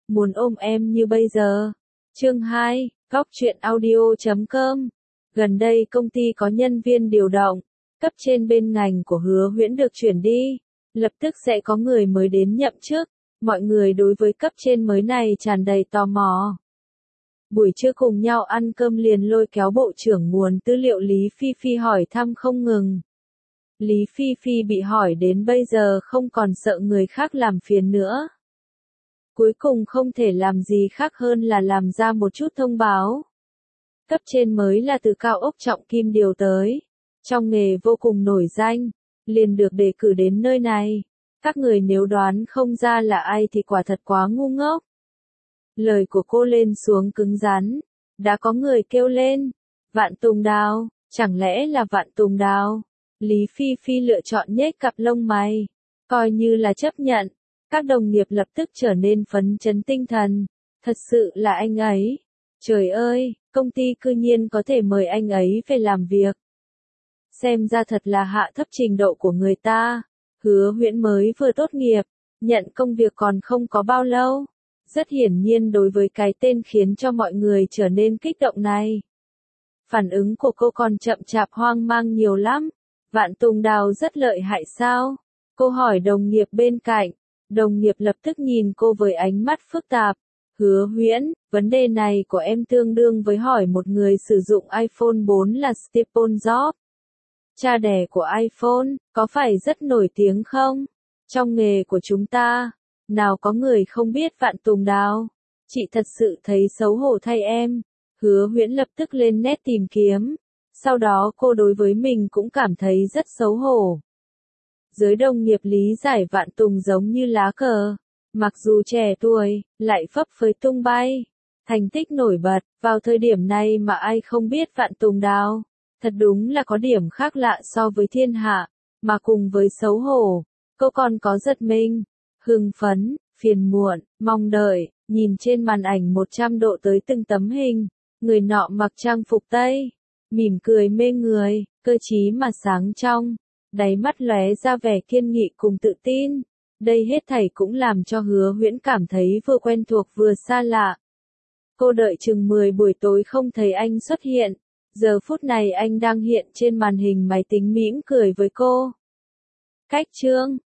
muốn ôm em như bây giờ. Chương 2, Góc truyện audio.com. Gần đây công ty có nhân viên điều động, cấp trên bên ngành của Hứa Huyễn được chuyển đi, lập tức sẽ có người mới đến nhậm chức. Mọi người đối với cấp trên mới này tràn đầy tò mò. Buổi trưa cùng nhau ăn cơm liền lôi kéo bộ trưởng nguồn tư liệu Lý Phi Phi hỏi thăm không ngừng. Lý Phi Phi bị hỏi đến bây giờ không còn sợ người khác làm phiền nữa. Cuối cùng không thể làm gì khác hơn là làm ra một chút thông báo. Cấp trên mới là từ Cao Ốc Trọng Kim điều tới. Trong nghề vô cùng nổi danh, liền được đề cử đến nơi này. Các người nếu đoán không ra là ai thì quả thật quá ngu ngốc. Lời của cô lên xuống cứng rắn. Đã có người kêu lên. Vạn Tùng Đào, chẳng lẽ là Vạn Tùng Đào? Lý Phi Phi lựa chọn nhếch cặp lông mày. Coi như là chấp nhận. Các đồng nghiệp lập tức trở nên phấn chấn tinh thần. Thật sự là anh ấy. Trời ơi, công ty cư nhiên có thể mời anh ấy về làm việc. Xem ra thật là hạ thấp trình độ của người ta. Hứa Huyễn mới vừa tốt nghiệp, nhận công việc còn không có bao lâu. Rất hiển nhiên đối với cái tên khiến cho mọi người trở nên kích động này. Phản ứng của cô còn chậm chạp hoang mang nhiều lắm. Vạn Tùng Đào rất lợi hại sao? Cô hỏi đồng nghiệp bên cạnh. Đồng nghiệp lập tức nhìn cô với ánh mắt phức tạp. Hứa Huyễn, vấn đề này của em tương đương với hỏi một người sử dụng iPhone 4 là Steve Jobs. Cha đẻ của iPhone, có phải rất nổi tiếng không? Trong nghề của chúng ta, nào có người không biết Vạn Tùng Đào? Chị thật sự thấy xấu hổ thay em. Hứa Huyễn lập tức lên nét tìm kiếm. Sau đó cô đối với mình cũng cảm thấy rất xấu hổ. Giới đồng nghiệp lý giải Vạn Tùng giống như lá cờ. Mặc dù trẻ tuổi, lại phấp phới tung bay. Thành tích nổi bật, vào thời điểm này mà ai không biết Vạn Tùng Đào. Thật đúng là có điểm khác lạ so với thiên hạ, mà cùng với xấu hổ, cô còn có giật mình, hưng phấn, phiền muộn, mong đợi, nhìn trên màn ảnh 100 độ tới từng tấm hình, người nọ mặc trang phục Tây, mỉm cười mê người, cơ trí mà sáng trong, đáy mắt lóe ra vẻ kiên nghị cùng tự tin. Đây hết thảy cũng làm cho Hứa Huyễn cảm thấy vừa quen thuộc vừa xa lạ. Cô đợi chừng 10 buổi tối không thấy anh xuất hiện. Giờ phút này anh đang hiện trên màn hình máy tính mỉm cười với cô. Cách chương